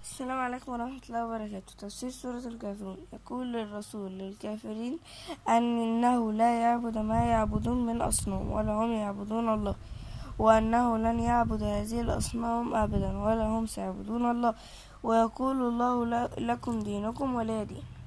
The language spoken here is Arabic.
السلام عليكم ورحمة الله وبركاته. تفسير سورة الكافرون. يقول الرسول للكافرين أنه لا يعبد ما يعبدون من أصنام ولا هم يعبدون الله، وأنه لن يعبد هذه الأصنام أبدا ولا هم سيعبدون الله، ويقول الله لكم دينكم ولي دين.